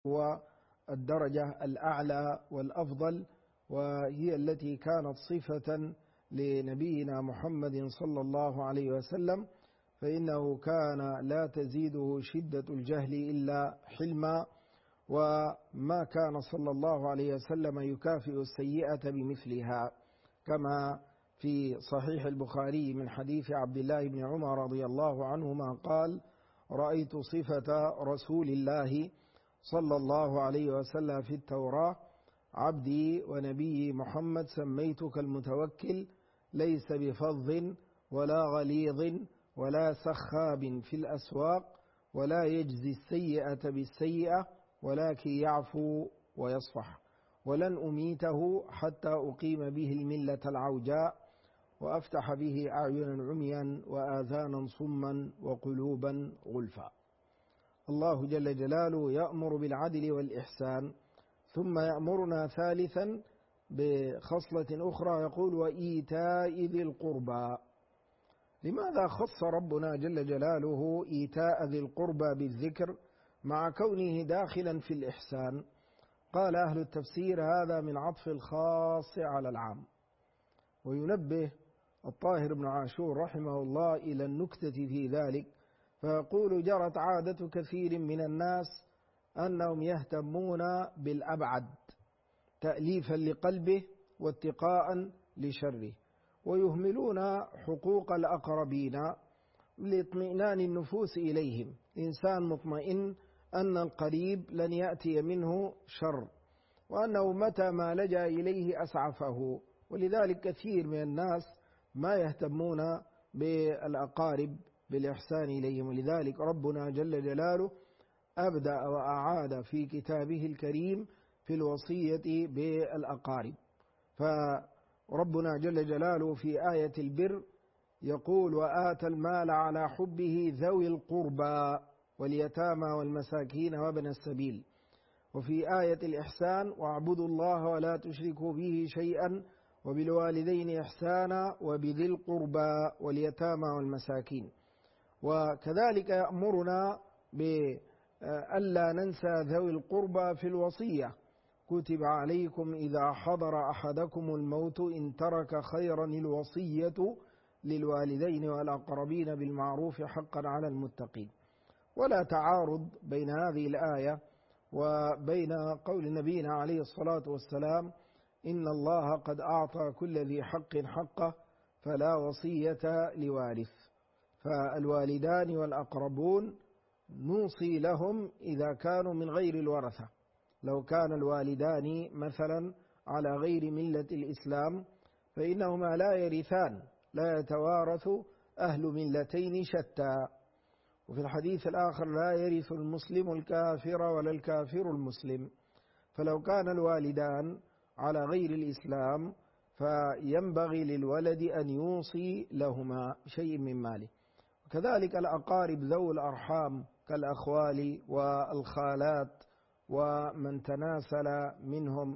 هو الدرجة الأعلى والأفضل، وهي التي كانت صفة لنبينا محمد صلى الله عليه وسلم، فإنه كان لا تزيده شدة الجهل إلا حلما، وما كان صلى الله عليه وسلم يكافئ السيئة بمثلها، كما في صحيح البخاري من حديث عبد الله بن عمر رضي الله عنهما قال: رأيت صفة رسول الله صلى الله عليه وسلم في التوراة: عبدي ونبي محمد سميتك المتوكل، ليس بفظ ولا غليظ ولا سخاب في الأسواق، ولا يجزي السيئة بالسيئة، ولكن يعفو ويصفح، ولن أميته حتى أقيم به الملة العوجاء، وأفتح به أعينا عميا وآذانا صما وقلوبا غلفا. الله جل جلاله يأمر بالعدل والإحسان، ثم يأمرنا ثالثا بخصلة أخرى، يقول: وإيتاء ذي القربى. لماذا خص ربنا جل جلاله إيتاء ذي القربى بالذكر مع كونه داخلا في الإحسان؟ قال أهل التفسير: هذا من عطف الخاص على العام. وينبه الطاهر بن عاشور رحمه الله إلى النكتة في ذلك، فيقول: جرت عادة كثير من الناس أنهم يهتمون بالأبعد تأليفا لقلبه واتقاء لشره، ويهملون حقوق الأقربين لاطمئنان النفوس إليهم. إنسان مطمئن أن القريب لن يأتي منه شر، وأنه متى ما لجأ إليه أسعفه، ولذلك كثير من الناس ما يهتمون بالأقارب بالإحسان إليهم. ولذلك ربنا جل جلاله أبدأ وأعاد في كتابه الكريم في الوصية بالأقارب. فربنا جل جلاله في آية البر يقول: وآتى المال على حبه ذوي القربى واليتامى والمساكين وابن السبيل. وفي آية الإحسان: واعبدوا الله ولا تشركوا به شيئا وبالوالدين إحسانا وبذي القربى واليتامى والمساكين. وكذلك يأمرنا بألا ننسى ذوي القربى في الوصية: كتب عليكم إذا حضر أحدكم الموت إن ترك خيرا الوصية للوالدين والأقربين بالمعروف حقا على المتقين. ولا تعارض بين هذه الآية وبين قول نبينا عليه الصلاة والسلام: إن الله قد أعطى كل ذي حق حقه فلا وصية لوارث. فالوالدان والأقربون نوصي لهم إذا كانوا من غير الورثة. لو كان الوالدان مثلا على غير ملة الإسلام فإنهما لا يرثان، لا يتوارث أهل ملتين شتى. وفي الحديث الآخر: لا يرث المسلم الكافر ولا الكافر المسلم. فلو كان الوالدان على غير الإسلام فينبغي للولد أن يوصي لهما شيء من ماله. وكذلك الأقارب ذو الأرحام كالأخوال والخالات ومن تناسل منهم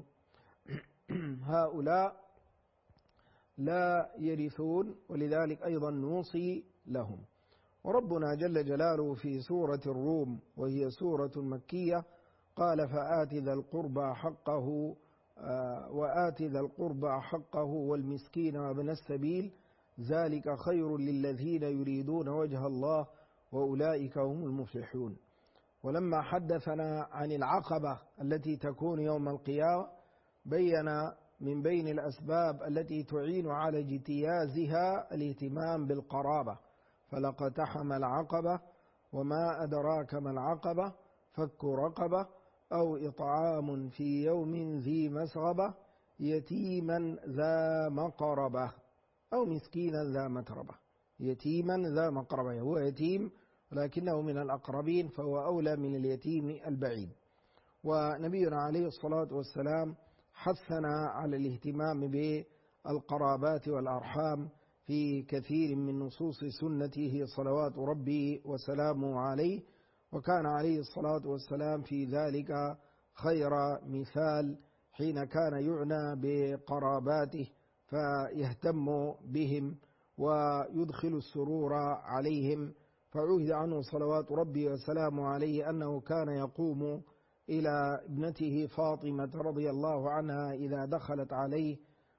هؤلاء لا يرثون، ولذلك أيضا نوصي لهم. وربنا جل جلاله في سورة الروم وهي سورة مكية قال: فآت ذا القربى حقه وآت ذا القربى حقه والمسكين وابن السبيل ذلك خير للذين يريدون وجه الله وأولئك هم المفلحون. ولما حدثنا عن العقبة التي تكون يوم القيامة بين من بين الأسباب التي تعين على اجتيازها الاهتمام بالقرابة: فلقتحم العقبة وما أدراك ما العقبة فك رقبة أو إطعام في يوم ذي مسغبة يتيما ذا مقربة أو مسكينا ذا متربة. يتيما ذا مقربة، هو يتيم لكنه من الأقربين فهو أولى من اليتيم البعيد. ونبينا عليه الصلاة والسلام حثنا على الاهتمام بالقرابات والأرحام في كثير من نصوص سنته صلوات ربي وسلامه عليه، وكان عليه الصلاة والسلام في ذلك خير مثال حين كان يعنى بقراباته فيهتم بهم ويدخل السرور عليهم. فعهد عنه صلوات ربي وسلامه عليه أنه كان يقوم إلى ابنته فاطمة رضي الله عنها إذا دخلت عليه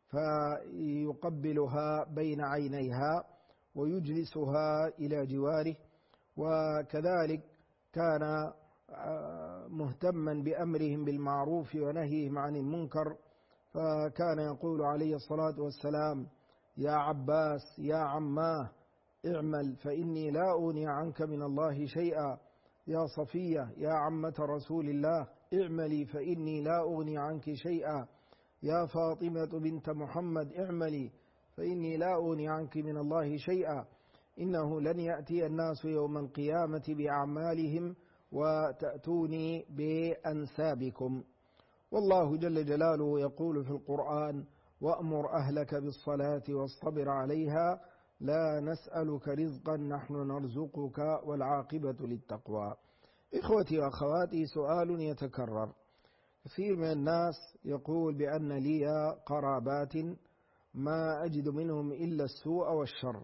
فيقبلها بين عينيها ويجلسها إلى جواره. وكذلك كان مهتما بأمرهم بالمعروف ونهيهم عن المنكر، فكان يقول عليه الصلاة والسلام: يا عباس يا عماه اعمل فإني لا أغني عنك من الله شيئا، يا صفية يا عمة رسول الله اعملي فإني لا أغني عنك شيئا، يا فاطمة بنت محمد اعملي فإني لا أغني عنك من الله شيئا، إنه لن يأتي الناس يوم القيامة بأعمالهم وتأتوني بأنسابكم. والله جل جلاله يقول في القرآن: وأمر أهلك بالصلاة واصطبر عليها لا نسألك رزقا نحن نرزقك والعاقبة للتقوى. إخوتي وأخواتي، سؤال يتكرر: كثير من الناس يقول بأن لي قرابات ما أجد منهم إلا السوء والشر،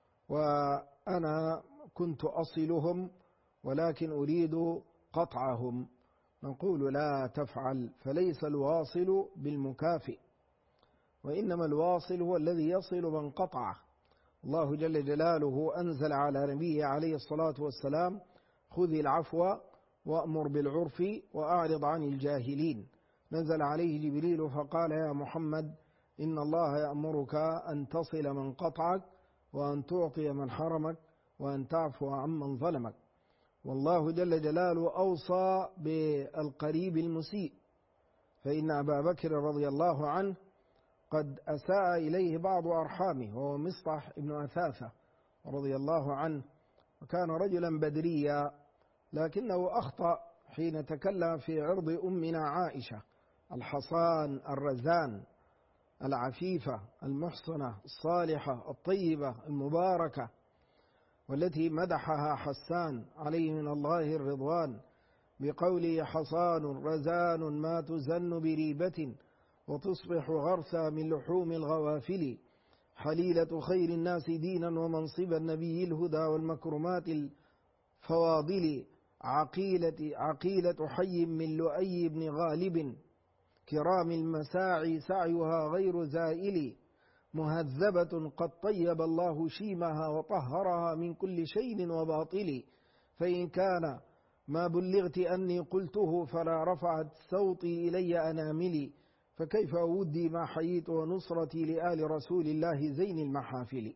وأنا كنت أصلهم ولكن أريد قطعهم. نقول: لا تفعل، فليس الواصل بالمكافئ، وإنما الواصل هو الذي يصل من قطعه. الله جل جلاله أنزل على نبيه عليه الصلاة والسلام: خذ العفو وأمر بالعرف وأعرض عن الجاهلين. نزل عليه جبريل فقال: يا محمد إن الله يأمرك أن تصل من قطعك وأن تعطي من حرمك وأن تعفو عمن ظلمك. والله جل جلاله أوصى بالقريب المسيء، فإن أبا بكر رضي الله عنه قد أساء إليه بعض أرحامه، وهو مصطح ابن أثاثة رضي الله عنه، وكان رجلا بدريا، لكنه أخطأ حين تكلم في عرض أمنا عائشة الحصان الرزان العفيفة المحصنة الصالحة الطيبة المباركة، والتي مدحها حسان عليه من الله الرضوان بقوله: حصان رزان ما تزن بريبة وتصبح غرثا من لحوم الغوافل، حليلة خير الناس دينا ومنصبا نبي الهدى والمكرمات الفواضل، عقيلة حي من لؤي بن غالب، كرام المساعي سعيها غير زائل، مهذبة قد طيب الله شيمها وطهرها من كل شيء وباطل، فإن كان ما بلغت أني قلته فلا رفعت صوتي إلي أناملي، فكيف أودي ما حييت ونصرتي لآل رسول الله زين المحافل.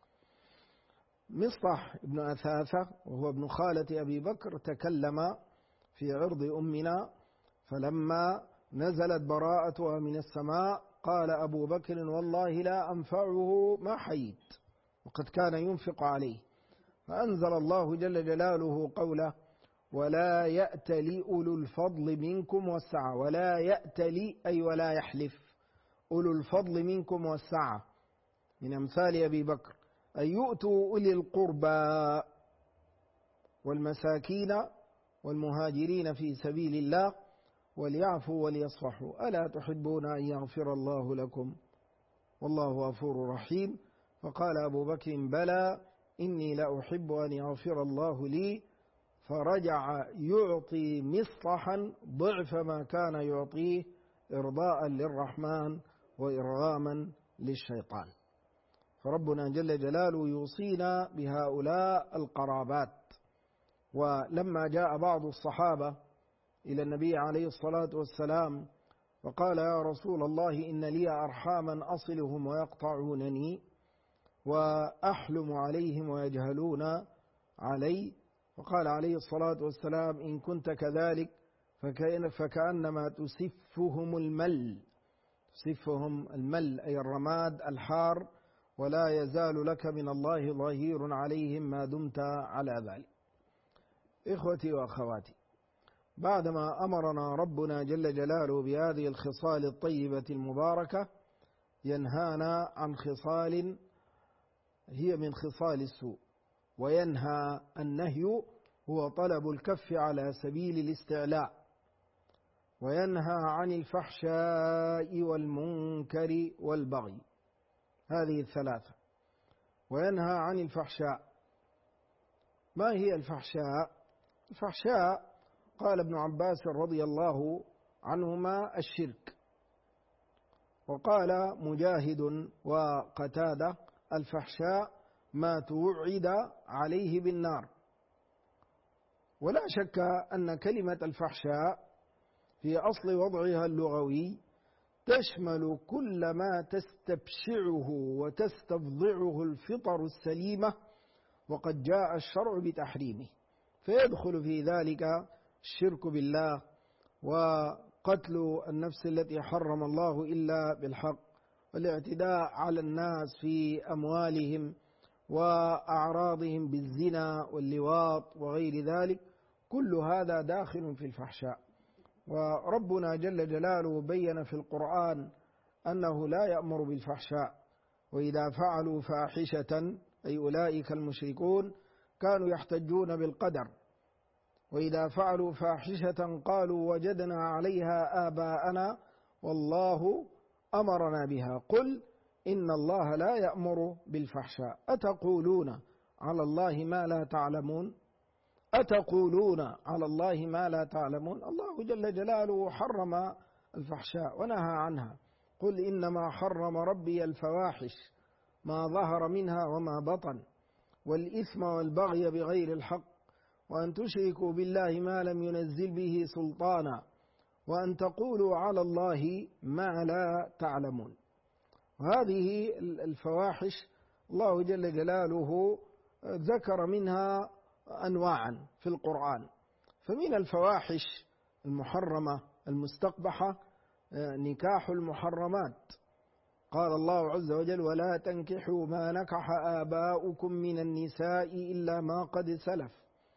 مصطح ابن أثاثة وهو ابن خالة أبي بكر تكلم في عرض أمنا، فلما نزلت براءتها من السماء قال أبو بكر: والله لا أنفعه ما حييت، وقد كان ينفق عليه. فأنزل الله جل جلاله قوله: ولا يأتل أولو الفضل منكم والسعة. ولا يأتل أي ولا يحلف أولو الفضل منكم والسعة، من أمثال أبي بكر، أن يؤتوا أولي القربى والمساكين والمهاجرين في سبيل الله وليعفوا وليصفحوا، ألا تحبون أن يغفر الله لكم والله غفور رحيم. فقال أبو بكر: بلى إني لأحب أن يغفر الله لي، فرجع يعطي مصطحا ضعف ما كان يعطيه إرضاء للرحمن وإرغاما للشيطان. فربنا جل جلاله يوصينا بهؤلاء القرابات. ولما جاء بعض الصحابة إلى النبي عليه الصلاة والسلام وقال: يا رسول الله إن لي أرحاما أصلهم ويقطعونني وأحلم عليهم ويجهلون علي، فقال عليه الصلاة والسلام: إن كنت كذلك فكأنما تسفهم المل. تسفهم المل أي الرماد الحار، ولا يزال لك من الله ظهير عليهم ما دمت على ذلك. إخوتي وأخواتي، بعدما أمرنا ربنا جل جلاله بهذه الخصال الطيبة المباركة، ينهانا عن خصال هي من خصال السوء. وينهى، النهي هو طلب الكف على سبيل الاستعلاء. وينهى عن الفحشاء والمنكر والبغي، هذه الثلاثة. وينهى عن الفحشاء. ما هي الفحشاء؟ الفحشاء قال ابن عباس رضي الله عنهما الشرك. وقال مجاهد وقتادة الفحشاء ما توعد عليه بالنار. ولا شك أن كلمة الفحشاء في أصل وضعها اللغوي تشمل كل ما تستبشعه وتستفضعه الفطر السليمة، وقد جاء الشرع بتحريمه، فيدخل في ذلك الشرك بالله، وقتل النفس التي حرم الله إلا بالحق، والاعتداء على الناس في أموالهم وأعراضهم بالزنا واللواط وغير ذلك، كل هذا داخل في الفحشاء. وربنا جل جلاله بين في القرآن أنه لا يأمر بالفحشاء، وإذا فعلوا فاحشة أي أولئك المشركون كانوا يحتجون بالقدر، وإذا فعلوا فاحشة قالوا وجدنا عليها آباءنا والله أمرنا بها. قل إن الله لا يأمر بالفحشاء أتقولون على الله ما لا تعلمون، أتقولون على الله ما لا تعلمون. الله جل جلاله حرم الفحشاء ونهى عنها. قل إنما حرم ربي الفواحش ما ظهر منها وما بطن والإثم والبغي بغير الحق وأن تشركوا بالله ما لم ينزل به سلطانا وأن تقولوا على الله ما لا تعلمون. هذه الفواحش الله جل جلاله ذكر منها أنواعا في القرآن. فمن الفواحش المحرمة المستقبحة نكاح المحرمات. قال الله عز وجل ولا تنكحوا ما نكح آباؤكم من النساء إلا ما قد سلف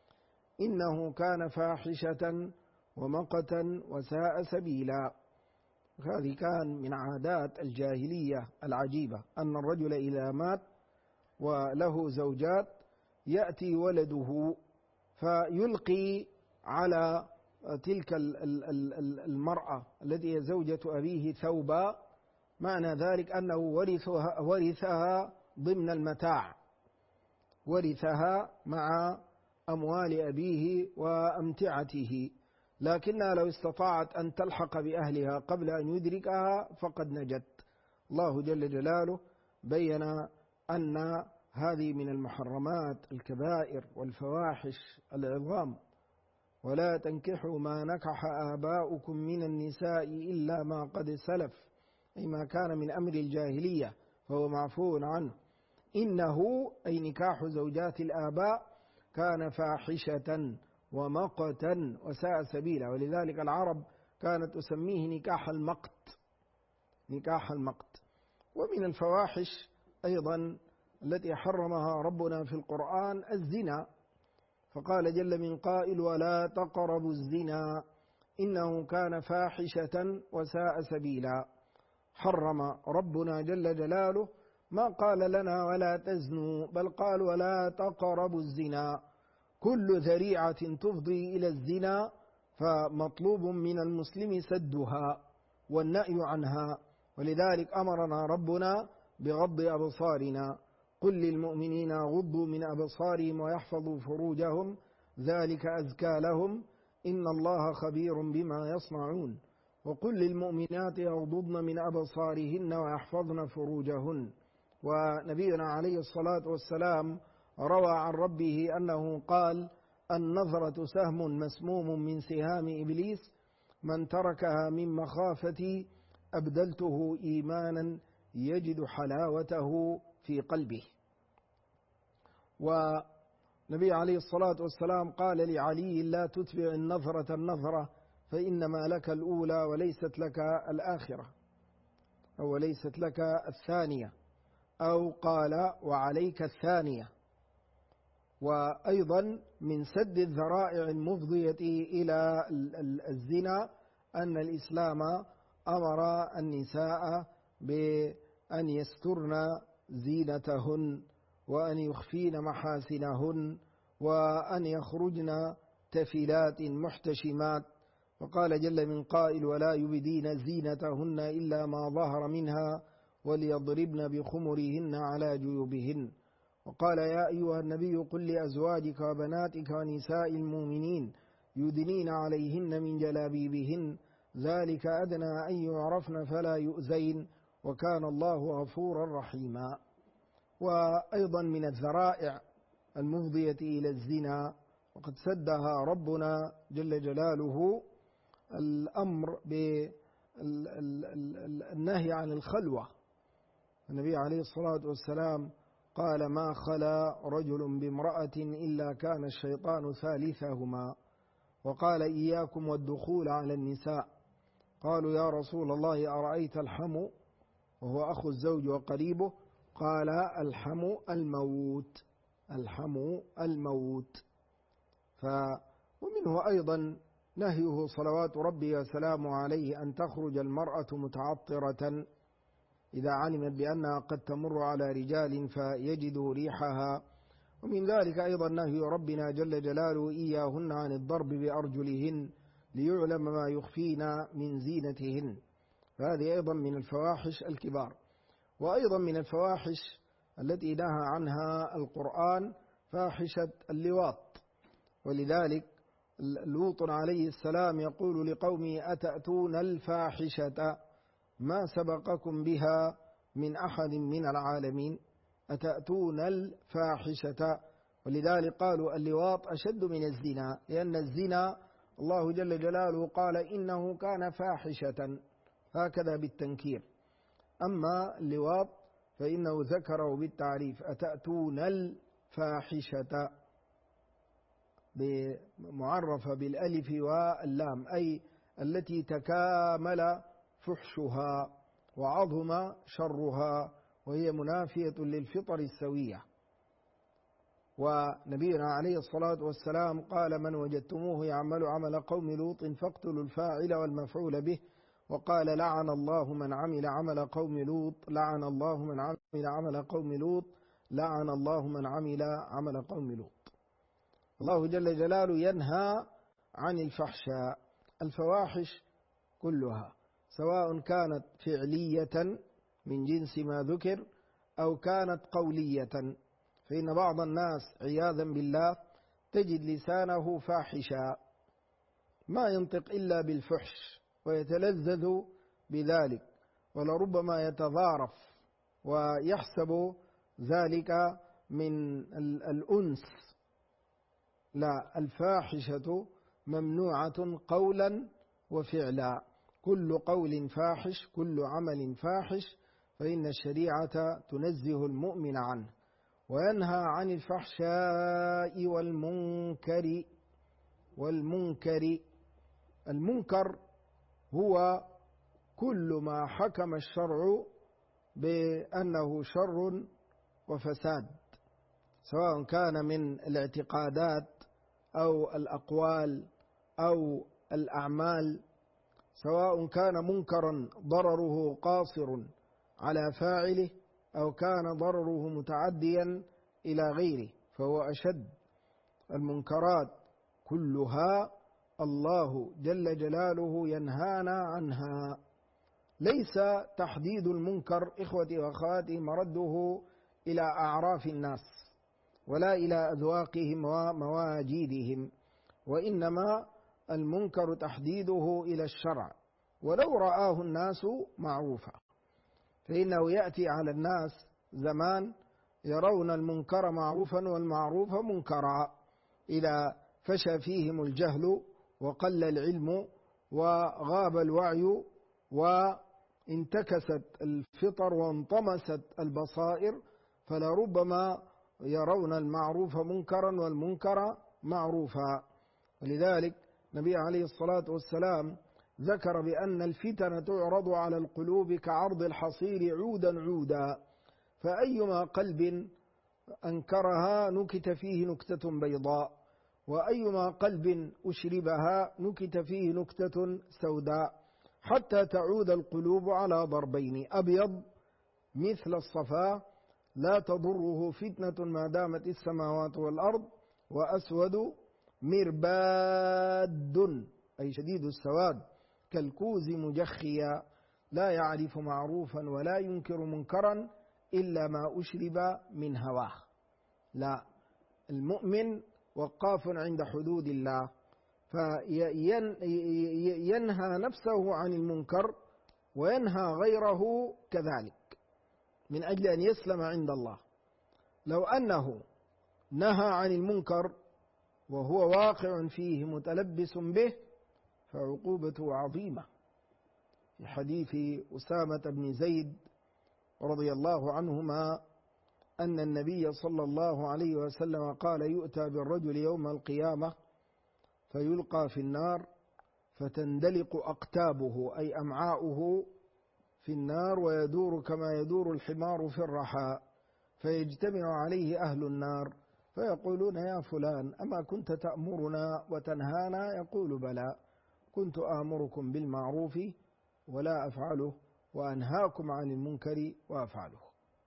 إنه كان فاحشة ومقتا وساء سبيلا. هذه كان من عادات الجاهلية العجيبة أن الرجل إذا مات وله زوجات يأتي ولده فيلقي على تلك المرأة التي هي زوجة أبيه ثوبا، معنى ذلك أنه ورثها ضمن المتاع، ورثها مع أموال أبيه وأمتعته، لكنها لو استطاعت أن تلحق بأهلها قبل أن يدركها فقد نجت. الله جل جلاله بين أن هذه من المحرمات الكبائر والفواحش العظام. ولا تنكحوا ما نكح آباؤكم من النساء إلا ما قد سلف، أي ما كان من أمر الجاهلية فهو معفو عنه. إنه أي نكاح زوجات الآباء كان فاحشة ومقتا وساء سبيلا، ولذلك العرب كانت تسميه نكاح المقت، نكاح المقت. ومن الفواحش أيضا التي حرمها ربنا في القرآن الزنا، فقال جل من قائل ولا تقربوا الزنا إنه كان فاحشة وساء سبيلا. حرم ربنا جل جلاله، ما قال لنا ولا تزنوا، بل قال ولا تقربوا الزنا. كل ذريعة تفضي إلى الزنا فمطلوب من المسلم سدها والنأي عنها، ولذلك أمرنا ربنا بغض أبصارنا. قل للمؤمنين يغضوا من أبصارهم ويحفظوا فروجهم ذلك أزكى لهم إن الله خبير بما يصنعون. وقل للمؤمنات يغضضن من أبصارهن ويحفظن فروجهن. ونبينا عليه الصلاة والسلام روى عن ربه أنه قال النظرة سهم مسموم من سهام إبليس من تركها من مخافتي أبدلته إيمانا يجد حلاوته في قلبه. ونبي عليه الصلاة والسلام قال لعلي لا تتبع النظرة النظرة فإنما لك الأولى وليست لك الآخرة، أو وليست لك الثانية، أو قال وعليك الثانية. وأيضا من سد الذرائع المفضية إلى الزنا أن الإسلام أمر النساء بأن يسترن زينتهن وأن يخفين محاسنهن وأن يخرجن تفلات محتشمات، وقال جل من قائل ولا يبدين زينتهن إلا ما ظهر منها وليضربن بخمرهن على جيوبهن. وقال يا أيها النبي قل لأزواجك وبناتك ونساء المؤمنين يدنين عليهن من جلابيبهن ذلك أدنى أن يعرفن فلا يؤذين وكان الله غفورا رحيما. وأيضا من الذرائع المفضية إلى الزنا وقد سدها ربنا جل جلاله الأمر بالنهي عن الخلوة. النبي عليه الصلاة والسلام قال ما خلا رجل بامرأة إلا كان الشيطان ثالثهما، وقال إياكم والدخول على النساء. قالوا يا رسول الله أرأيت الحمو وهو أخو الزوج وقريبه؟ قال الحمو الموت، الحمو الموت. ومنه أيضا نهيه صلوات ربي وسلامه عليه أن تخرج المرأة متعطرة إذا علمت بأنها قد تمر على رجال فيجدوا ريحها. ومن ذلك أيضا نهي ربنا جل جلاله إياهن عن الضرب بأرجلهن ليعلم ما يخفين من زينتهن، فهذه أيضا من الفواحش الكبار. وأيضا من الفواحش التي نهى عنها القرآن فاحشة اللواط، ولذلك لوط عليه السلام يقول لقومه أتأتون الفاحشة ما سبقكم بها من أحد من العالمين، أتأتون الفاحشة. ولذلك قالوا اللواط أشد من الزنا، لأن الزنا الله جل جلاله قال إنه كان فاحشة هكذا بالتنكير، أما اللواط فإنه ذكره بالتعريف أتأتون الفاحشة معرفة بالألف واللام، أي التي تكامل فحشها وعظم شرها وهي منافية للفطر السوية. ونبينا عليه الصلاة والسلام قال من وجدتموه يعمل عمل قوم لوط فاقتلوا الفاعل والمفعول به، وقال لعن الله من عمل عمل قوم لوط، لعن الله من عمل عمل قوم لوط، لعن الله من عمل عمل قوم لوط. الله جل جلاله ينهى عن الفحشاء، الفواحش كلها سواء كانت فعلية من جنس ما ذكر أو كانت قولية، فإن بعض الناس عياذا بالله تجد لسانه فاحشا ما ينطق إلا بالفحش ويتلذذ بذلك، ولربما يتضارف ويحسب ذلك من الأنس. لا، الفاحشة ممنوعة قولا وفعلا، كل قول فاحش، كل عمل فاحش، فإن الشريعة تنزه المؤمن عنه. وينهى عن الفحشاء والمنكر. المنكر هو كل ما حكم الشرع بأنه شر وفساد، سواء كان من الاعتقادات أو الأقوال أو الأعمال، سواء كان منكرا ضرره قاصر على فاعله أو كان ضرره متعديا إلى غيره فهو أشد. المنكرات كلها الله جل جلاله ينهانا عنها. ليس تحديد المنكر إخوتي وأخواتي مرده إلى أعراف الناس ولا إلى أذواقهم ومواجيدهم، وإنما المنكر تحديده إلى الشرع، ولو رآه الناس معروفا، فإنه يأتي على الناس زمان يرون المنكر معروفا والمعروف منكرا، إذا فشى فيهم الجهل وقل العلم وغاب الوعي وانتكست الفطر وانطمست البصائر، فلربما يرون المعروف منكرا والمنكر معروفا. ولذلك النبي عليه الصلاة والسلام ذكر بأن الفتن تعرض على القلوب كعرض الحصير عودا عودا، فأيما قلب أنكرها نكت فيه نكتة بيضاء، وأيما قلب أشربها نكت فيه نكتة سوداء، حتى تعود القلوب على ضربين: أبيض مثل الصفا لا تضره فتنة ما دامت السماوات والأرض، وأسود مرباد أي شديد السواد كالكوز مجخيا لا يعرف معروفا ولا ينكر منكرا إلا ما أشرب من هواه. لا، المؤمن وقاف عند حدود الله، فينهى نفسه عن المنكر وينهى غيره كذلك من أجل أن يسلم عند الله. لو أنه نهى عن المنكر وهو واقع فيه متلبس به فعقوبته عظيمة. في حديث أسامة بن زيد رضي الله عنهما أن النبي صلى الله عليه وسلم قال: يؤتى بالرجل يوم القيامة فيلقى في النار فتندلق أقتابه أي أمعاؤه في النار ويدور كما يدور الحمار في الرحاء، فيجتمع عليه أهل النار فيقولون: يا فلان أما كنت تأمرنا وتنهانا؟ يقول: بلى، كنت آمركم بالمعروف ولا أفعله وأنهاكم عن المنكر وأفعله.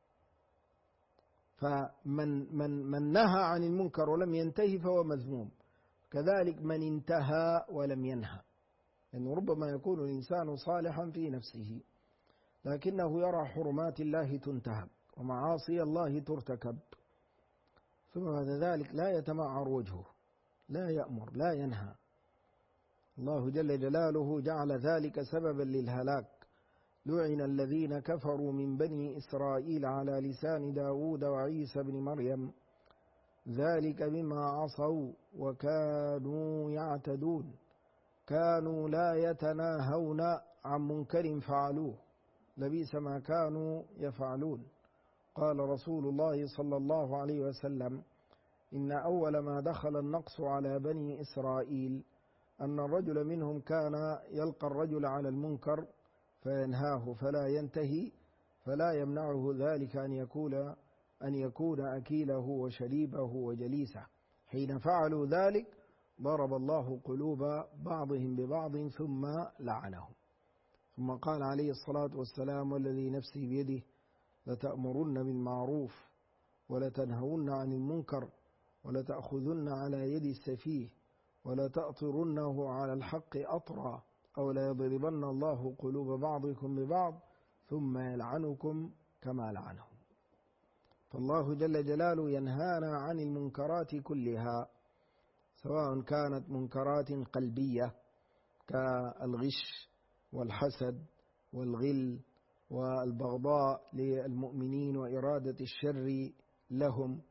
فمن نهى عن المنكر ولم ينتهي فهو مذموم، كذلك من انتهى ولم ينهى، لأنه ربما يكون الإنسان صالحا في نفسه لكنه يرى حرمات الله تنتهك ومعاصي الله ترتكب، ثم بعد ذلك لا يتمعر وجهه، لا يأمر لا ينهى. الله جل جلاله جعل ذلك سببا للهلاك: لعن الذين كفروا من بني إسرائيل على لسان داود وعيسى بن مريم ذلك بما عصوا وكانوا يعتدون، كانوا لا يتناهون عن منكر فعلوه لبئس ما كانوا يفعلون. قال رسول الله صلى الله عليه وسلم: إن أول ما دخل النقص على بني إسرائيل أن الرجل منهم كان يلقى الرجل على المنكر فينهاه فلا ينتهي، فلا يمنعه ذلك أن يكون أكيله وشريبه وجليسه. حين فعلوا ذلك ضرب الله قلوب بعضهم ببعض ثم لعنهم. ثم قال عليه الصلاة والسلام: والذي نفسي بيده لتأمرن بالمعروف ولتنهون عن المنكر ولتأخذن على يد السفيه ولتأطرنه على الحق أطرا أو ليضربن الله قلوب بعضكم ببعض ثم يلعنكم كما لعنهم. فالله جل جلاله ينهانا عن المنكرات كلها، سواء كانت منكرات قلبية كالغش والحسد والغل والبغضاء للمؤمنين وإرادة الشر لهم،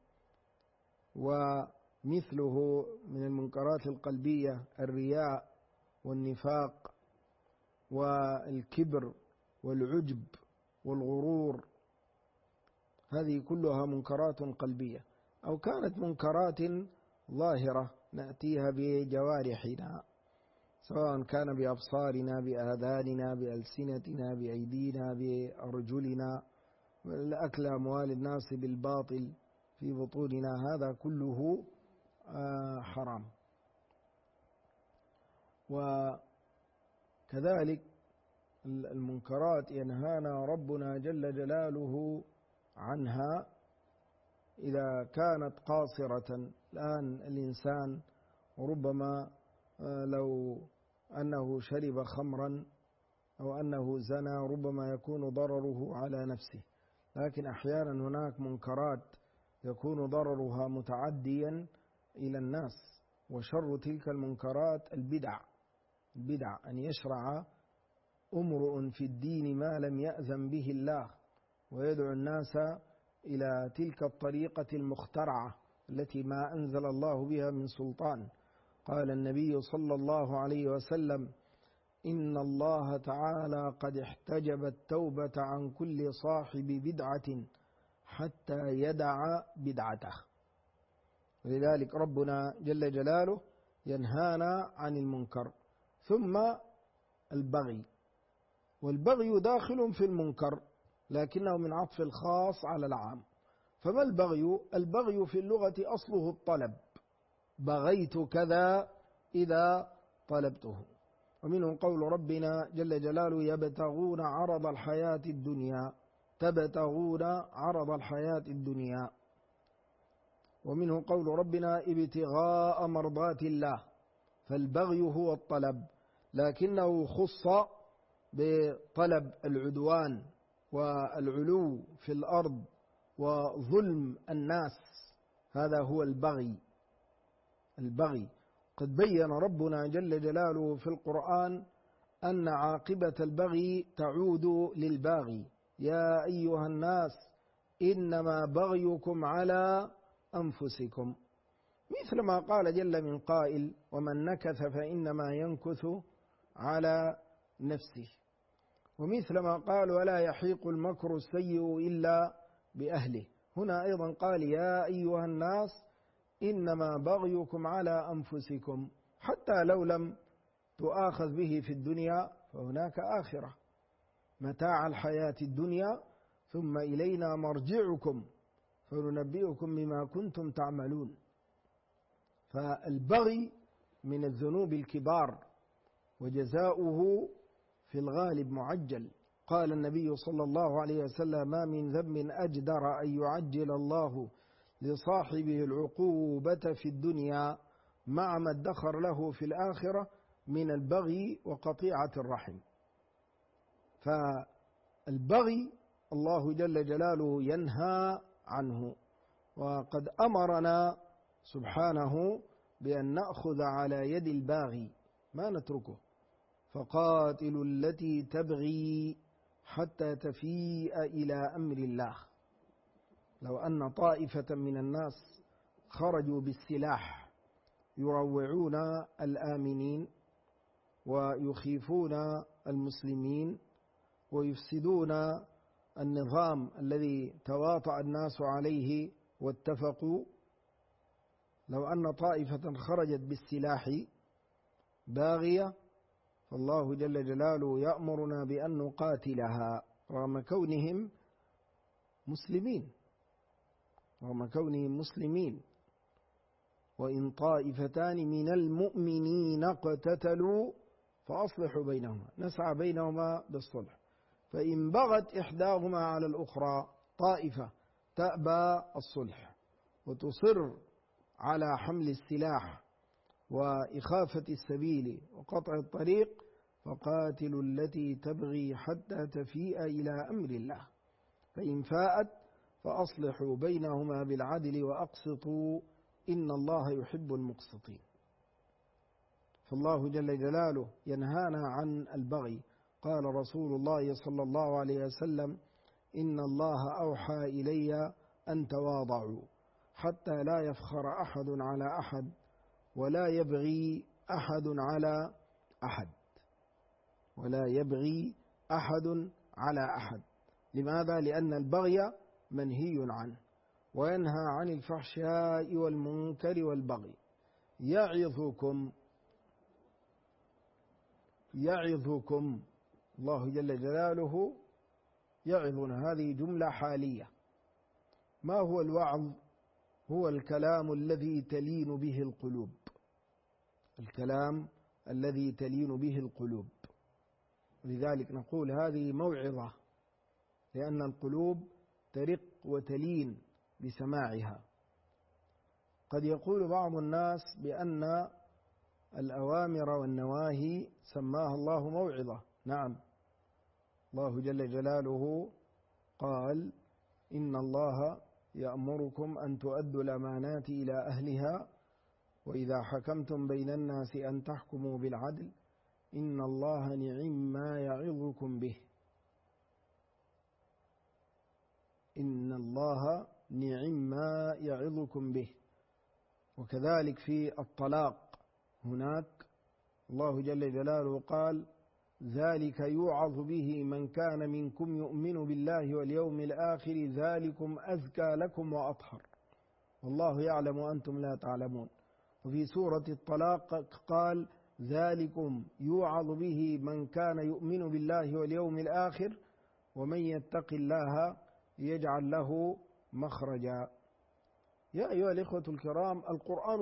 ومثله من المنكرات القلبية الرياء والنفاق والكبر والعجب والغرور، هذه كلها منكرات قلبية. أو كانت منكرات ظاهرة نأتيها بجوارحنا، سواء كان بأبصارنا بآذاننا بألسنتنا بأيدينا بأرجلنا، أكل أموال الناس بالباطل في بطوننا، هذا كله حرام. وكذلك المنكرات ينهانا ربنا جل جلاله عنها إذا كانت قاصرة. الآن الإنسان ربما لو أنه شرب خمرا أو أنه زنى ربما يكون ضرره على نفسه، لكن أحيانا هناك منكرات يكون ضررها متعديا إلى الناس، وشر تلك المنكرات البدع أن يشرع امرؤ في الدين ما لم يأذن به الله ويدعو الناس إلى تلك الطريقة المخترعة التي ما أنزل الله بها من سلطان. قال النبي صلى الله عليه وسلم: إن الله تعالى قد احتجب التوبة عن كل صاحب بدعة حتى يدع بدعته. ولذلك ربنا جل جلاله ينهانا عن المنكر. ثم البغي، والبغي داخل في المنكر لكنه من عطف الخاص على العام. فما البغي؟ البغي في اللغة أصله الطلب، بغيت كذا إذا طلبته. ومنه قول ربنا جل جلاله: يبتغون عرض الحياة الدنيا، تبتغون عرض الحياة الدنيا. ومنه قول ربنا: ابتغاء مرضات الله. فالبغي هو الطلب، لكنه خص بطلب العدوان والعلو في الأرض وظلم الناس، هذا هو البغي. قد بين ربنا جل جلاله في القرآن أن عاقبة البغي تعود للباغي. يا أيها الناس إنما بغيكم على أنفسكم، مثل ما قال جل من قائل: ومن نكث فإنما ينكث على نفسه. ومثل ما قال: ولا يحيق المكر السيء إلا بأهله. هنا أيضا قال: يا أيها الناس إنما بغيكم على أنفسكم، حتى لو لم تؤاخذ به في الدنيا فهناك آخرة، متاع الحياة الدنيا ثم إلينا مرجعكم فننبئكم بما كنتم تعملون. فالبغي من الذنوب الكبار، وجزاؤه في الغالب معجل. قال النبي صلى الله عليه وسلم: ما من ذنب أجدر أن يعجل الله لصاحبه العقوبة في الدنيا مع ما ادخر له في الآخرة من البغي وقطيعة الرحم. فالبغي الله جل جلاله ينهى عنه، وقد أمرنا سبحانه بأن نأخذ على يد الباغي ما نتركه. فقاتلوا التي تبغي حتى تفيء إلى أمر الله. لو أن طائفة من الناس خرجوا بالسلاح يروعون الآمنين ويخيفون المسلمين ويفسدون النظام الذي تواطأ الناس عليه واتفقوا، لو أن طائفة خرجت بالسلاح باغية فالله جل جلاله يأمرنا بأن نقاتلها رغم كونهم مسلمين. وإن طائفتان من المؤمنين اقتتلوا فأصلحوا بينهما، نسعى بينهما بالصلح. فإن بغت إحداهما على الأخرى، طائفة تأبى الصلح وتصر على حمل السلاح وإخافة السبيل وقطع الطريق، فقاتلوا التي تبغي حتى تفيء إلى أمر الله، فإن فاءت فأصلحوا بينهما بالعدل وأقسطوا إن الله يحب المقسطين. فالله جل جلاله ينهانا عن البغي. قال رسول الله صلى الله عليه وسلم: إن الله أوحى إلي أن تواضعوا حتى لا يفخر أحد على أحد ولا يبغي أحد على أحد. لماذا؟ لأن البغي منهي عنه، وينهى عن الفحشاء والمنكر والبغي. يعظكم الله جل جلاله يعظنا. هذه جملة حالية. ما هو الوعظ؟ هو الكلام الذي تلين به القلوب. ولذلك نقول هذه موعظة، لأن القلوب ترق وتلين بسماعها. قد يقول بعض الناس بأن الأوامر والنواهي سماها الله موعظة. نعم، الله جل جلاله قال: إن الله يأمركم أن تؤدوا الأمانات إلى أهلها وإذا حكمتم بين الناس أن تحكموا بالعدل إن الله نعم ما يعظكم به. وكذلك في الطلاق هناك الله جل جلاله قال: ذلك يوعظ به من كان منكم يؤمن بالله واليوم الآخر ذلكم أزكى لكم وأطهر والله يعلم وأنتم لا تعلمون. وفي سورة الطلاق قال: ذلكم يوعظ به من كان يؤمن بالله واليوم الآخر ومن يتق الله يجعل له مخرجا. يا أيها الإخوة الكرام، القرآن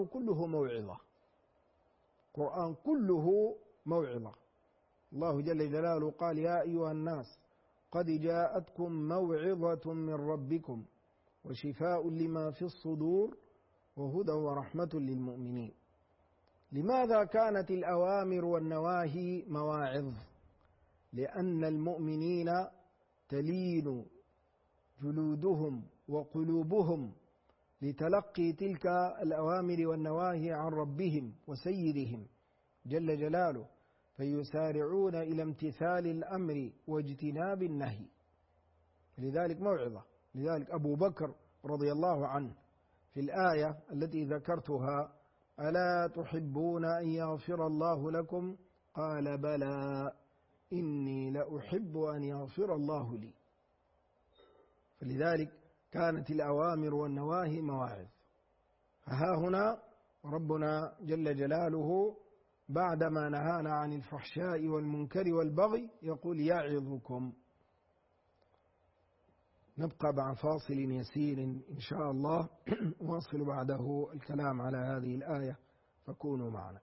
كله موعظة. الله جل جلاله قال: يا أيها الناس قد جاءتكم موعظة من ربكم وشفاء لما في الصدور وهدى ورحمة للمؤمنين. لماذا كانت الأوامر والنواهي مواعظ؟ لأن المؤمنين تلين جلودهم وقلوبهم لتلقي تلك الأوامر والنواهي عن ربهم وسيدهم جل جلاله، فيسارعون إلى امتثال الأمر واجتناب النهي. لذلك موعظة. لذلك أبو بكر رضي الله عنه في الآية التي ذكرتها: ألا تحبون أن يغفر الله لكم؟ قال: بلى إني لأحب أن يغفر الله لي. فلذلك كانت الأوامر والنواهي مواعظ. فها هنا ربنا جل جلاله بعدما نهانا عن الفحشاء والمنكر والبغي يقول: يعظكم. نبقى مع فاصل يسير إن شاء الله، واصل بعده الكلام على هذه الآية، فكونوا معنا.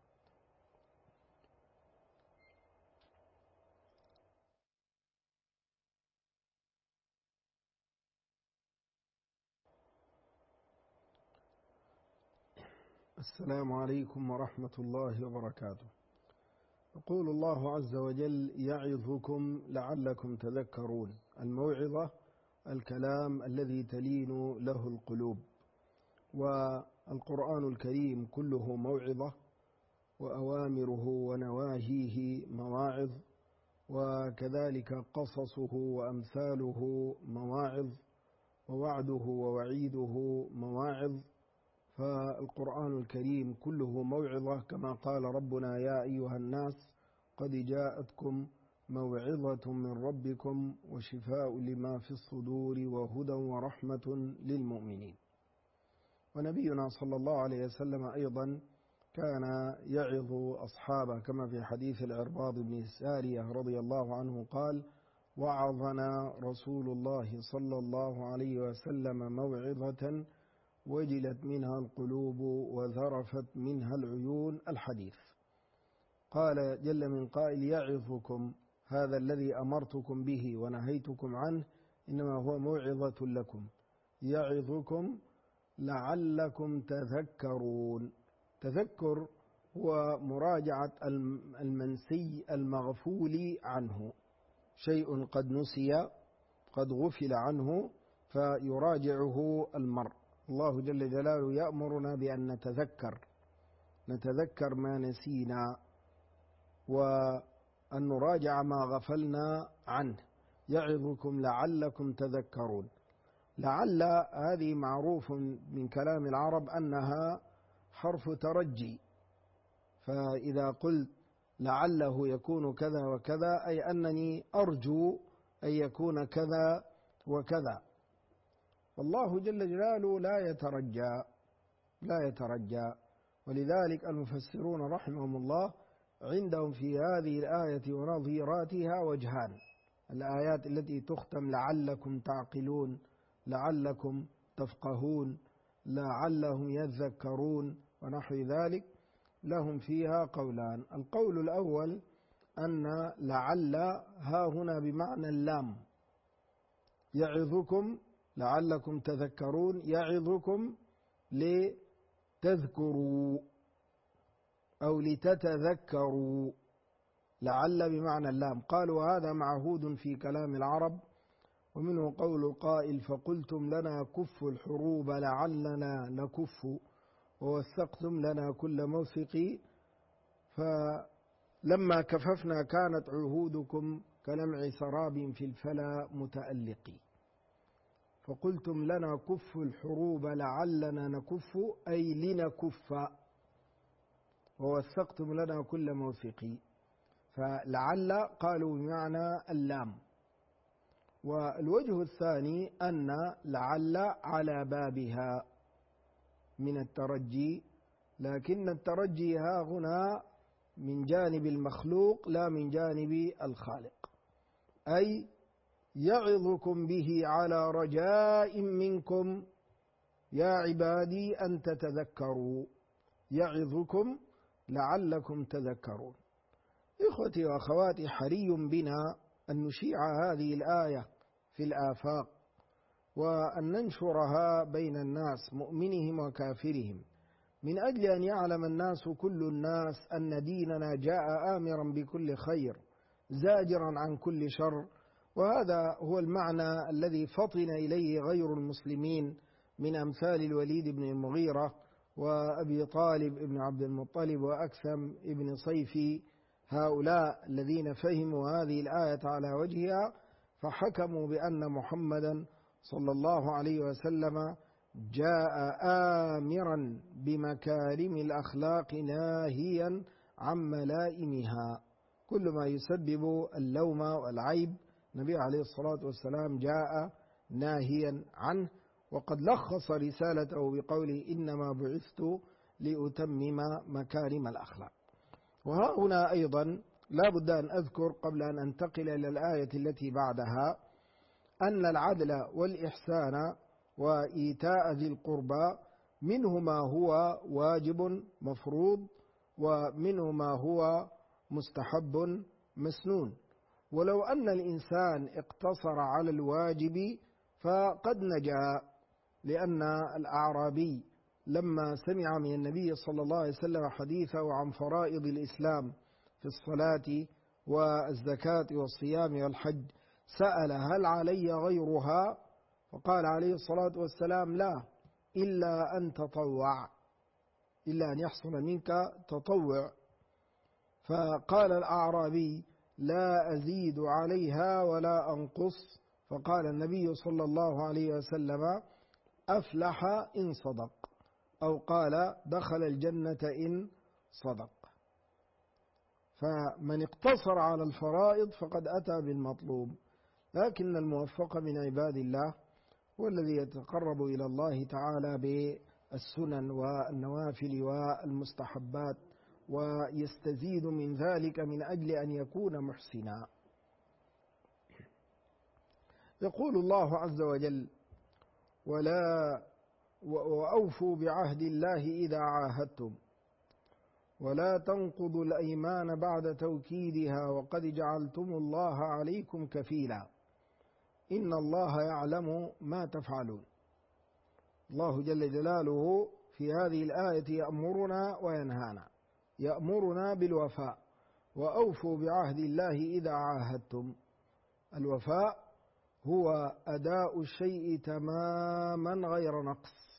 السلام عليكم ورحمة الله وبركاته. يقول الله عز وجل: يعظكم لعلكم تذكرون. الموعظة الكلام الذي تلين له القلوب، والقرآن الكريم كله موعظة، وأوامره ونواهيه مواعظ، وكذلك قصصه وأمثاله مواعظ، ووعده ووعيده مواعظ. فالقرآن الكريم كله موعظة، كما قال ربنا: يا أيها الناس قد جاءتكم موعظة من ربكم وشفاء لما في الصدور وهدى ورحمة للمؤمنين. ونبينا صلى الله عليه وسلم أيضا كان يعظ أصحابه، كما في حديث العرباض بن سارية رضي الله عنه قال: وعظنا رسول الله صلى الله عليه وسلم موعظة وجلت منها القلوب وذرفت منها العيون. الحديث. قال جل من قائل: يعظكم، هذا الذي أمرتكم به ونهيتكم عنه إنما هو موعظة لكم، يعظكم لعلكم تذكرون. تذكر هو مراجعة المنسي المغفول عنه، شيء قد نسي قد غفل عنه فيراجعه المرء. الله جل جلاله يأمرنا بأن نتذكر ما نسينا، وأن نراجع ما غفلنا عنه. يعظكم لعلكم تذكرون. لعل هذه معروف من كلام العرب أنها حرف ترجي، فإذا قلت لعله يكون كذا وكذا أي أنني أرجو أن يكون كذا وكذا. والله جل جلاله لا يترجى. ولذلك المفسرون رحمهم الله عندهم في هذه الآية ونظيراتها وجهان: الآيات التي تختم لعلكم تعقلون، لعلكم تفقهون، لعلهم يذكرون ونحو ذلك، لهم فيها قولان. القول الأول أن لعل ها هنا بمعنى اللام، يعظكم لعلكم تذكرون، يعظكم لتذكروا أو لتتذكروا. لعل بمعنى اللام. قالوا هذا معهود في كلام العرب، ومنه قول القائل: فقلتم لنا كفوا الحروب لعلنا نكف، ووثقتم لنا كل موثق، فلما كففنا كانت عهودكم كلمع سراب في الفلا متألق. فقلتم لنا كفوا الحروب لعلنا نكف أي لنكف، ووثقتم لنا كل موثق. فلعل قالوا بمعنى اللام. والوجه الثاني أن لعل على بابها من الترجي، لكن الترجي ها هنا من جانب المخلوق لا من جانب الخالق، أي يعظكم به على رجاء منكم يا عبادي أن تتذكروا، يعظكم لعلكم تذكرون. إخوتي وأخواتي، حري بنا أن نشيع هذه الآية في الآفاق، وأن ننشرها بين الناس مؤمنهم وكافرهم، من أجل أن يعلم الناس كل الناس أن ديننا جاء آمرا بكل خير زاجرا عن كل شر. وهذا هو المعنى الذي فطن إليه غير المسلمين من أمثال الوليد بن المغيرة وأبي طالب بن عبد المطلب وأكثم بن صيفي، هؤلاء الذين فهموا هذه الآية على وجهها فحكموا بأن محمدا صلى الله عليه وسلم جاء آمرا بمكارم الأخلاق ناهيا عن ملائمها، كل ما يسبب اللوم والعيب النبي عليه الصلاة والسلام جاء ناهيا عنه. وقد لخص رسالته بقوله إنما بعثت لأتمم مكارم الأخلاق. وها هنا أيضا لا بد أن أذكر قبل أن أنتقل إلى الآية التي بعدها أن العدل والإحسان وإيتاء ذي القربى منه ما هو واجب مفروض ومنه ما هو مستحب مسنون. ولو أن الإنسان اقتصر على الواجب فقد نجا، لأن الأعرابي لما سمع من النبي صلى الله عليه وسلم حديثه عن فرائض الإسلام في الصلاة والزكاة والصيام والحج سأل هل علي غيرها؟ فقال عليه الصلاة والسلام لا، إلا أن تطوع، إلا أن يحصل منك تطوع. فقال الأعرابي لا أزيد عليها ولا أنقص، فقال النبي صلى الله عليه وسلم أفلح إن صدق، أو قال دخل الجنة إن صدق. فمن اقتصر على الفرائض فقد أتى بالمطلوب، لكن الموفق من عباد الله هو الذي يتقرب إلى الله تعالى بالسنن والنوافل والمستحبات ويستزيد من ذلك من أجل أن يكون محسنا. يقول الله عز وجل وأوفوا بعهد الله إذا عاهدتم ولا تنقضوا الأيمان بعد توكيدها وقد جعلتم الله عليكم كفيلا إن الله يعلم ما تفعلون. الله جل جلاله في هذه الآية يأمرنا وينهانا، يأمرنا بالوفاء، وأوفوا بعهد الله إذا عاهدتم. الوفاء هو أداء الشيء تماما غير نقص،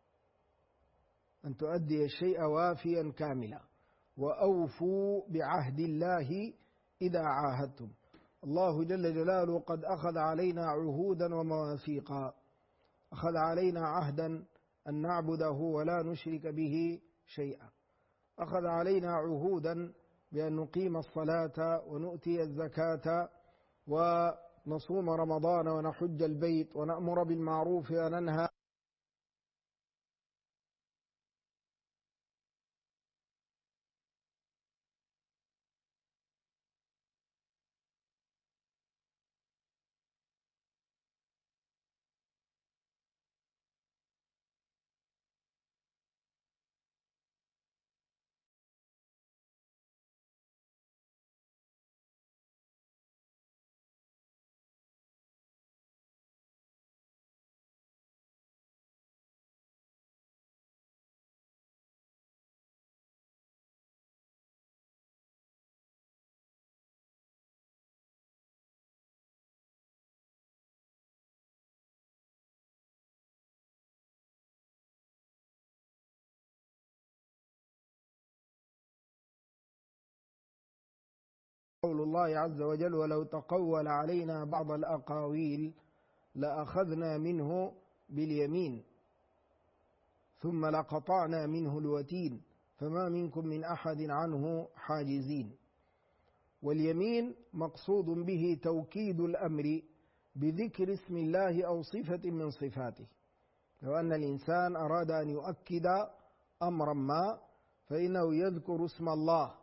أن تؤدي الشيء وافيا كاملا. وأوفوا بعهد الله إذا عاهدتم. الله جل جلاله قد أخذ علينا عهودا ومواثيقا، أخذ علينا عهدا أن نعبده ولا نشرك به شيئا، أخذ علينا عهودا بأن نقيم الصلاة ونؤتي الزكاة ونصوم رمضان ونحج البيت ونأمر بالمعروف وننهى قول الله عز وجل ولو تقول علينا بعض الأقاويل لأخذنا منه باليمين ثم لقطعنا منه الوتين فما منكم من أحد عنه حاجزين. واليمين مقصود به توكيد الأمر بذكر اسم الله أو صفة من صفاته. لو أن الإنسان أراد أن يؤكد أمرا ما فإنه يذكر اسم الله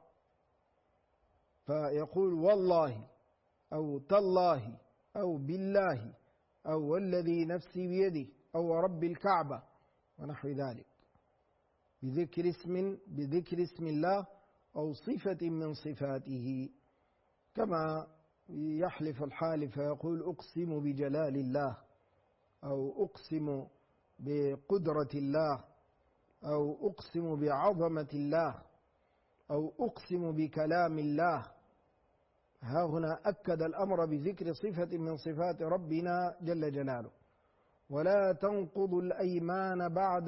فيقول والله أو تالله أو بالله أو والذي نفسي بيده أو رب الكعبة ونحو ذلك، بذكر اسم الله أو صفة من صفاته، كما يحلف الحالف فيقول أقسم بجلال الله أو أقسم بقدرة الله أو أقسم بعظمة الله أو أقسم بكلام الله. ها هنا أكد الأمر بذكر صفة من صفات ربنا جل جلاله. ولا تنقضوا الأيمان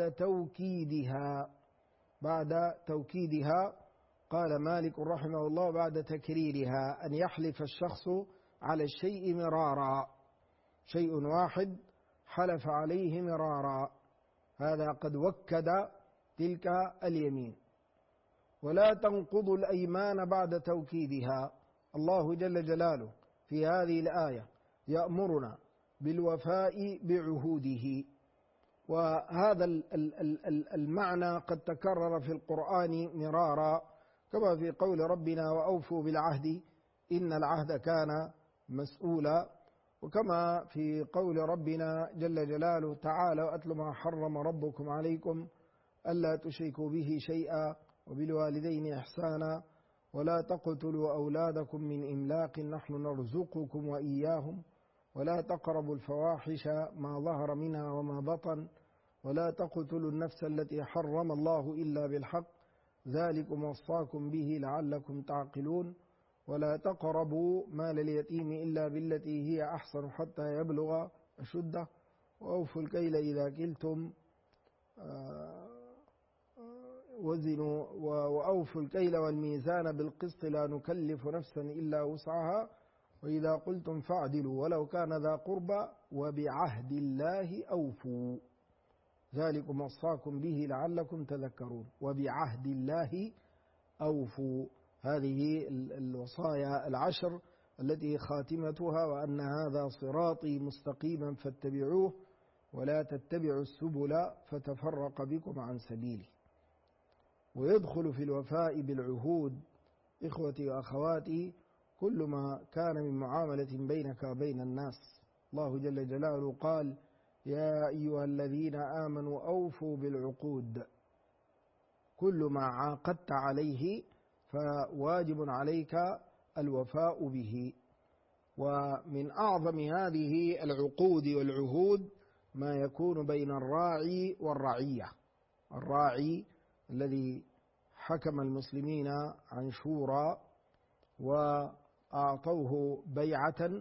بعد توكيدها. قال مالك رحمه الله بعد تكريرها، أن يحلف الشخص على الشيء مرارا، شيء واحد حلف عليه مرارا، هذا قد وكد تلك اليمين. ولا تنقضوا الأيمان بعد توكيدها. الله جل جلاله في هذه الآية يأمرنا بالوفاء بعهوده، وهذا المعنى قد تكرر في القرآن مرارا، كما في قول ربنا وأوفوا بالعهد إن العهد كان مسؤولا، وكما في قول ربنا جل جلاله تعالى أتل ما حرم ربكم عليكم ألا تشركوا به شيئا وبالوالدين إحسانا ولا تقتلوا أولادكم من إملاق نحن نرزقكم وإياهم ولا تقربوا الفواحش ما ظهر منها وما بطن ولا تقتلوا النفس التي حرم الله إلا بالحق ذلكم وصاكم به لعلكم تعقلون ولا تقربوا مال اليتيم إلا بالتي هي أحسن حتى يبلغ أشده وأوفوا الكيل إذا كلتم وزنوا وأوفوا الكيل والميزان بالقسط لا نكلف نفسا إلا وسعها وإذا قلتم فاعدلوا ولو كان ذا قربى وبعهد الله أوفوا ذلكم وصاكم به لعلكم تذكرون. وبعهد الله أوفوا، هذه الوصايا العشر التي خاتمتها وأن هذا صراطي مستقيما فاتبعوه ولا تتبعوا السبل فتفرق بكم عن سبيله. ويدخل في الوفاء بالعهود إخوتي وأخواتي كل ما كان من معاملة بينك وبين الناس. الله جل جلاله قال يا أيها الذين آمنوا أوفوا بالعقود، كل ما عاقدت عليه فواجب عليك الوفاء به. ومن أعظم هذه العقود والعهود ما يكون بين الراعي والرعية. الراعي الذي حكم المسلمين عن شورى وأعطوه بيعة،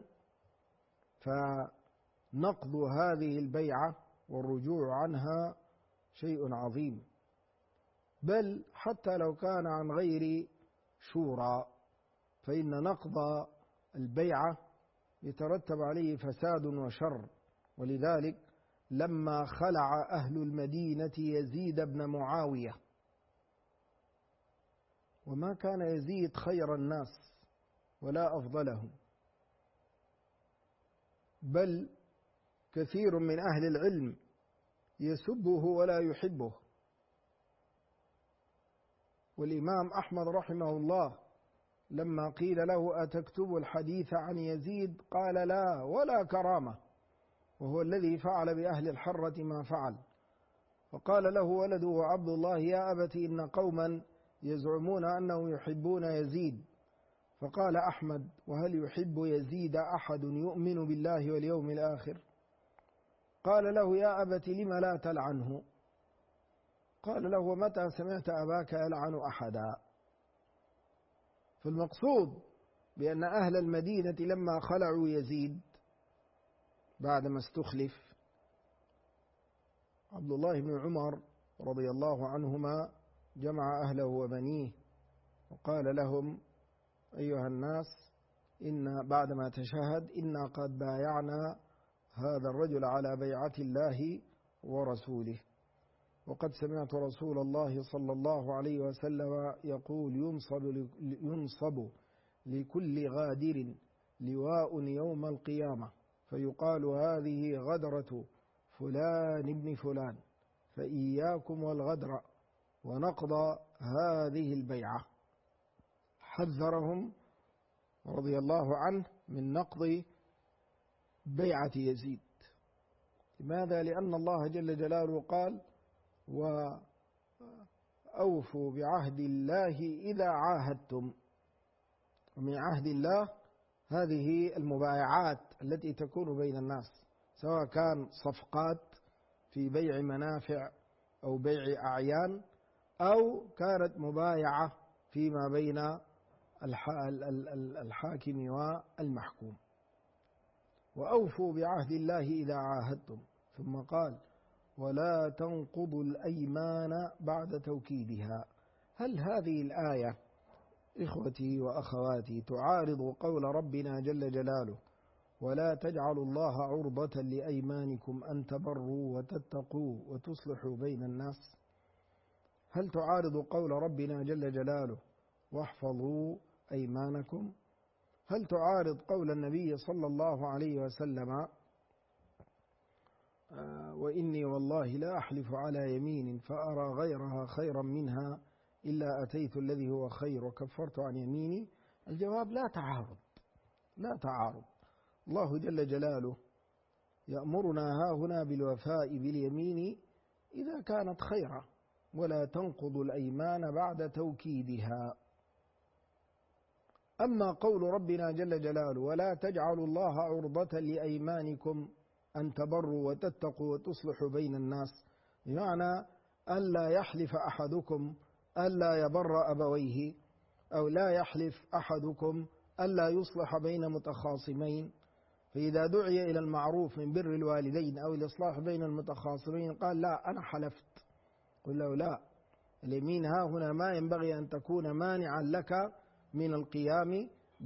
فنقض هذه البيعة والرجوع عنها شيء عظيم، بل حتى لو كان عن غير شورى فإن نقض البيعة يترتب عليه فساد وشر. ولذلك لما خلع أهل المدينة يزيد بن معاوية، وما كان يزيد خير الناس ولا أفضلهم، بل كثير من أهل العلم يسبه ولا يحبه. والإمام أحمد رحمه الله لما قيل له أتكتب الحديث عن يزيد قال لا ولا كرامة، وهو الذي فعل بأهل الحرة ما فعل. فقال له ولده عبد الله يا أبت إن قوما يزعمون أنهم يحبون يزيد. فقال أحمد وهل يحب يزيد أحد يؤمن بالله واليوم الآخر؟ قال له يا أبت لم لا تلعنه؟ قال له ومتى سمعت أباك يلعن أحدا؟ فالمقصود بأن أهل المدينة لما خلعوا يزيد بعدما استخلف، عبد الله بن عمر رضي الله عنهما جمع أهله وبنيه وقال لهم أيها الناس إن بعدما تشهد إنا قد بايعنا هذا الرجل على بيعة الله ورسوله، وقد سمعت رسول الله صلى الله عليه وسلم يقول ينصب لكل غادر لواء يوم القيامة فيقال هذه غدرة فلان ابن فلان فإياكم والغدر ونقض هذه البيعة. حذرهم رضي الله عنه من نقض بيعة يزيد. لماذا؟ لأن الله جل جلاله قال وأوفوا بعهد الله إذا عاهدتم. ومن عهد الله هذه المبايعات التي تكون بين الناس، سواء كان صفقات في بيع منافع أو بيع أعيان، أو كانت مبايعة فيما بين الحاكم والمحكوم. وأوفوا بعهد الله إذا عاهدتم. ثم قال ولا تنقضوا الأيمان بعد توكيدها. هل هذه الآية إخوتي وأخواتي تعارض قول ربنا جل جلاله ولا تجعلوا الله عرضة لأيمانكم أن تبروا وتتقوا وتصلحوا بين الناس؟ هل تعارض قول ربنا جل جلاله واحفظوا أيمانكم؟ هل تعارض قول النبي صلى الله عليه وسلم وإني والله لا أحلف على يمين فأرى غيرها خيرا منها إلا أتيت الذي هو خير وكفرت عن يميني؟ الجواب لا تعارض، لا تعارض. الله جل جلاله يأمرنا هاهنا بالوفاء باليمين إذا كانت خيرا، ولا تنقضوا الأيمان بعد توكيدها. أما قول ربنا جل جلاله ولا تجعلوا الله عرضة لأيمانكم أن تبروا وتتقوا وتصلحوا بين الناس، بمعنى ألا يحلف أحدكم ألا يبر أبويه، أو لا يحلف أحدكم ألا يصلح بين متخاصمين، فإذا دعي إلى المعروف من بر الوالدين أو الإصلاح بين المتخاصمين قال لا أنا حلفت، قل له لا، اليمين ها هنا ما ينبغي أن تكون مانعا لك من القيام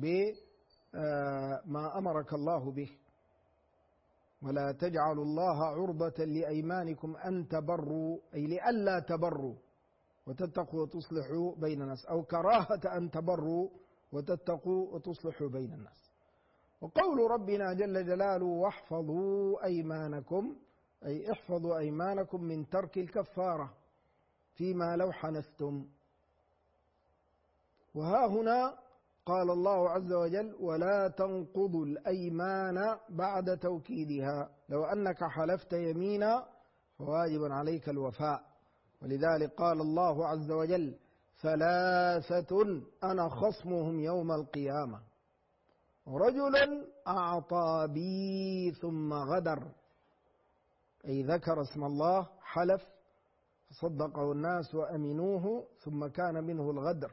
بما أمرك الله به. ولا تجعلوا الله عرضة لأيمانكم أن تبروا، أي لئلا تبروا وتتقوا وتصلحوا بين الناس، أو كراهة أن تبروا وتتقوا وتصلحوا بين الناس. وقول ربنا جل جلاله واحفظوا أيمانكم، أي احفظوا أيمانكم من ترك الكفارة فيما لو حنثتم. وها هنا قال الله عز وجل ولا تنقضوا الأيمان بعد توكيدها، لو أنك حلفت يمينا فواجب عليك الوفاء. ولذلك قال الله عز وجل ثلاثة أنا خصمهم يوم القيامة، رجل أعطى بي ثم غدر، أي ذكر اسم الله حلف فصدقه الناس وأمنوه ثم كان منه الغدر.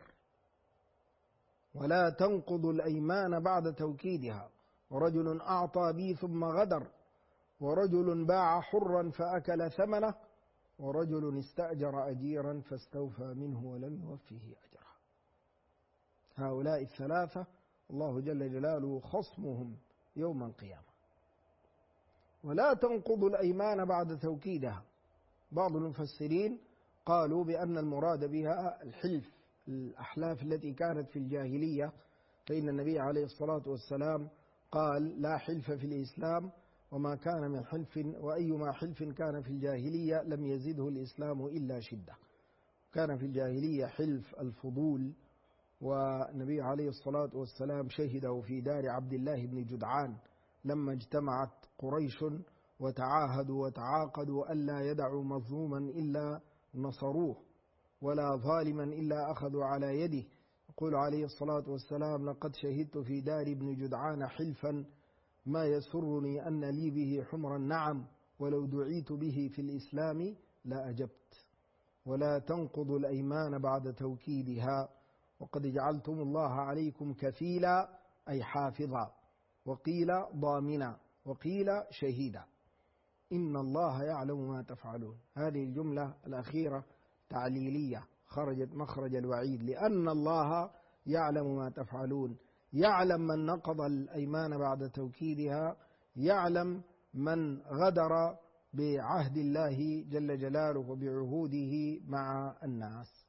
ولا تنقضوا الأيمان بعد توكيدها، ورجل أعطى بي ثم غدر، ورجل باع حرا فأكل ثمنه، ورجل استأجر أجيرا فاستوفى منه ولم يوفه أجره. هؤلاء الثلاثة الله جل جلاله خصمهم يوم القيامة. ولا تنقضوا الأيمان بعد توكيدها، بعض المفسرين قالوا بأن المراد بها الحلف، الأحلاف التي كانت في الجاهلية، فإن النبي عليه الصلاة والسلام قال لا حلف في الإسلام وما كان من حلف، وأيما حلف كان في الجاهلية لم يزده الإسلام إلا شدة. كان في الجاهلية حلف الفضول، والنبي عليه الصلاة والسلام شهده في دار عبد الله بن جدعان لما اجتمعت قريش وتعاهدوا وتعاقدوا ألا يدعوا مظلوما إلا نصروه ولا ظالما إلا أخذوا على يده. يقول عليه الصلاة والسلام لقد شهدت في دار ابن جدعان حلفا ما يسرني أن لي به حمر النعم ولو دعيت به في الإسلام لا أجبت. ولا تنقضوا الأيمان بعد توكيدها وقد جعلتم الله عليكم كفيلا، أي حافظا، وقيل ضامنا، وقيل شهيدا. إن الله يعلم ما تفعلون. هذه الجملة الأخيرة تعليلية خرجت مخرج الوعيد، لأن الله يعلم ما تفعلون، يعلم من نقض الأيمان بعد توكيدها، يعلم من غدر بعهد الله جل جلاله وبعهوده مع الناس.